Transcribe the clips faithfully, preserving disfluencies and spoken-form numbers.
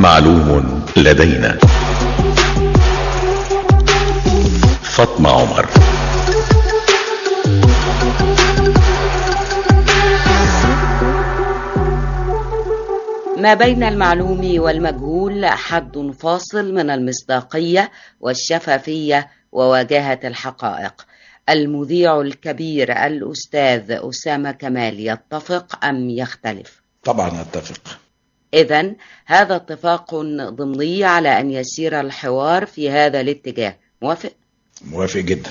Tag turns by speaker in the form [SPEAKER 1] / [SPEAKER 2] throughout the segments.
[SPEAKER 1] معلوم لدينا. فاطمة عمر.
[SPEAKER 2] ما بين المعلوم والمجهول حد فاصل من المصداقية والشفافية ووجاهة الحقائق. المذيع الكبير الأستاذ أسامة كمال يتفق أم يختلف؟
[SPEAKER 3] طبعا أتفق.
[SPEAKER 2] إذن هذا اتفاق ضمني على أن يسير الحوار في هذا الاتجاه. موافق؟
[SPEAKER 3] موافق جدا.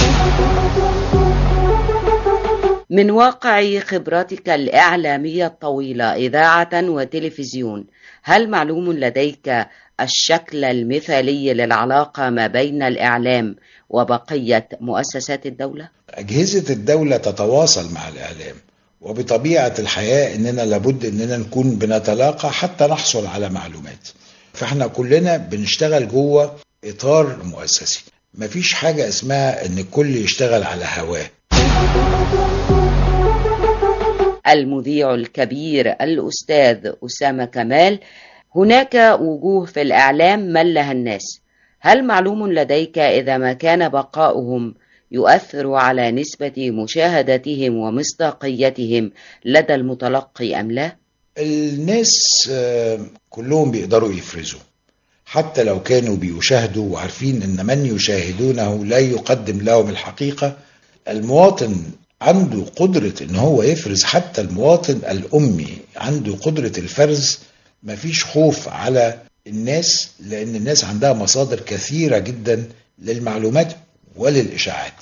[SPEAKER 2] من واقع خبراتك الإعلامية الطويلة إذاعة وتلفزيون، هل معلوم لديك الشكل المثالي للعلاقة ما بين الإعلام وبقية مؤسسات الدولة؟
[SPEAKER 3] أجهزة الدولة تتواصل مع الإعلام، وبطبيعة الحياة إننا لابد إننا نكون بنتلاقى حتى نحصل على معلومات. فإحنا كلنا بنشتغل جوه إطار مؤسسي، مفيش حاجة اسمها إن الكل يشتغل على هواه.
[SPEAKER 2] المذيع الكبير الأستاذ أسامة كمال، هناك وجوه في الإعلام ملها الناس، هل معلوم لديك إذا ما كان بقاؤهم يؤثر على نسبة مشاهدتهم ومصداقيتهم لدى المتلقي أم لا؟
[SPEAKER 3] الناس كلهم بيقدروا يفرزوا، حتى لو كانوا بيشاهدوا وعارفين إن من يشاهدونه لا يقدم لهم الحقيقة. المواطن عنده قدرة إن هو يفرز، حتى المواطن الأمي عنده قدرة الفرز. مفيش خوف على الناس، لأن الناس عندها مصادر كثيرة جدا للمعلومات وللإشاعات.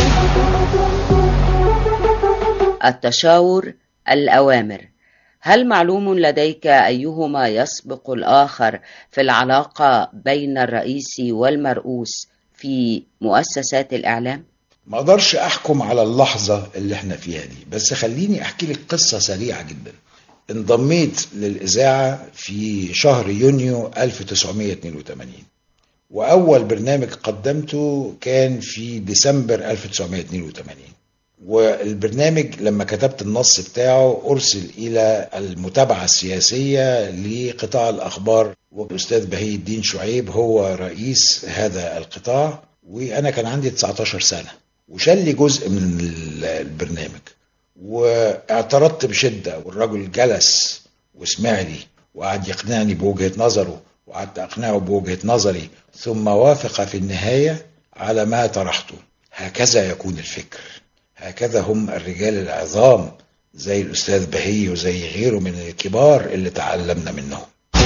[SPEAKER 2] التشاور، الأوامر، هل معلوم لديك أيهما يسبق الآخر في العلاقة بين الرئيس والمرؤوس في مؤسسات الإعلام؟
[SPEAKER 3] ما اقدرش احكم على اللحظة اللي احنا فيها دي، بس خليني احكي لك قصة سريعة جدا. انضميت للإذاعة في شهر يونيو ألف وتسعمائة واثنين وثمانين، وأول برنامج قدمته كان في ديسمبر ألف وتسعمائة واثنين وثمانين، والبرنامج لما كتبت النص بتاعه أرسل إلى المتابعة السياسية لقطاع الأخبار، والأستاذ بهي الدين شعيب هو رئيس هذا القطاع، وأنا كان عندي تسعة عشر سنة، وشال لي جزء من البرنامج واعترضت بشدة، والرجل جلس وسمع لي وقعد يقنعني بوجهة نظره، وقعدت أقنعه بوجهة نظري، ثم وافق في النهاية على ما طرحته. هكذا يكون الفكر، هكذا هم الرجال العظام زي الأستاذ بهي وزي غيره من الكبار اللي تعلمنا منهم.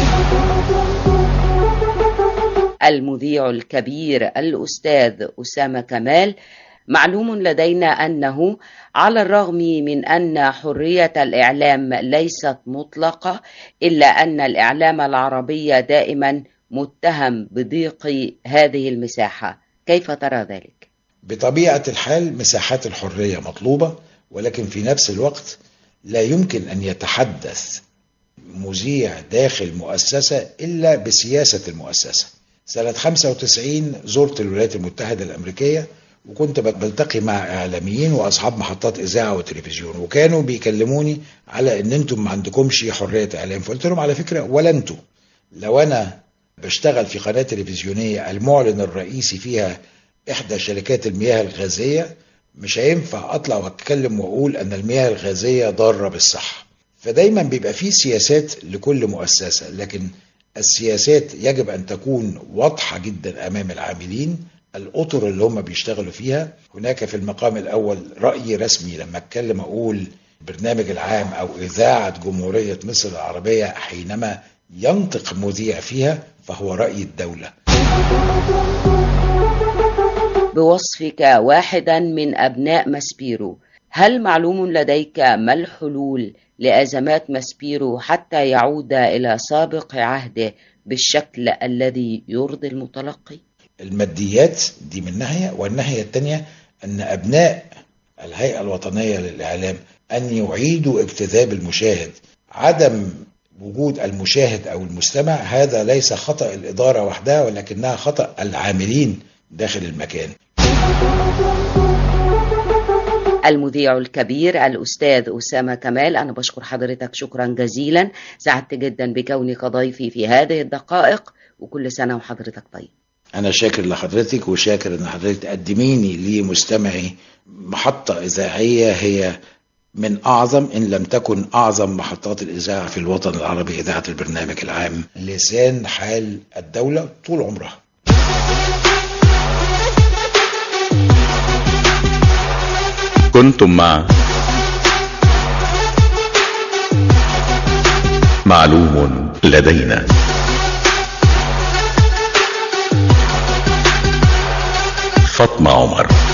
[SPEAKER 2] المذيع الكبير الأستاذ أسامة كمال، معلوم لدينا أنه على الرغم من أن حرية الإعلام ليست مطلقة، إلا أن الإعلام العربي دائما متهم بضيق هذه المساحة، كيف ترى ذلك؟
[SPEAKER 3] بطبيعة الحال مساحات الحرية مطلوبة، ولكن في نفس الوقت لا يمكن أن يتحدث مذيع داخل مؤسسة إلا بسياسة المؤسسة. سنة خمسة وتسعين زرت الولايات المتحدة الأمريكية، وكنت بلتقي مع إعلاميين وأصحاب محطات إذاعة وتلفزيون، وكانوا بيكلموني على إن أنتم ما عندكمش حرية إعلام. فقلت لهم على فكرة ولا أنتم، لو أنا بشتغل في قناة تلفزيونية المعلن الرئيسي فيها إحدى شركات المياه الغازية، مش هينفع أطلع وأتكلم وأقول أن المياه الغازية ضارة بالصحة. فدايما بيبقى فيه سياسات لكل مؤسسة، لكن السياسات يجب أن تكون واضحة جدا أمام العاملين، الأطر اللي هم بيشتغلوا فيها. هناك في المقام الأول رأي رسمي، لما أتكلم أقول برنامج العام أو إذاعة جمهورية مصر العربية، حينما ينطق مذيع فيها فهو رأي الدولة.
[SPEAKER 2] بوصفك واحدا من أبناء ماسبيرو، هل معلوم لديك ما الحلول لأزمات ماسبيرو حتى يعود إلى سابق عهده بالشكل الذي يرضي المتلقي؟
[SPEAKER 3] الماديات دي من ناحية، والناحية الثانية أن أبناء الهيئة الوطنية للإعلام أن يعيدوا اجتذاب المشاهد. عدم وجود المشاهد أو المستمع هذا ليس خطأ الإدارة وحدها، ولكنها خطأ العاملين داخل المكان.
[SPEAKER 2] المذيع الكبير الأستاذ أسامة كمال، أنا بشكر حضرتك شكرا جزيلا، سعدت جدا بكونك ضيفي في هذه الدقائق، وكل سنة وحضرتك طيب.
[SPEAKER 3] أنا شاكر لحضرتك وشاكر أن حضرتك تقدميني لمستمعي محطة إذاعية هي من أعظم إن لم تكن أعظم محطات الإذاعة في الوطن العربي، إذاعة البرنامج العام، لسان حال الدولة طول عمرها.
[SPEAKER 1] كنتم مع معلوم لدينا. فاطمة عمر.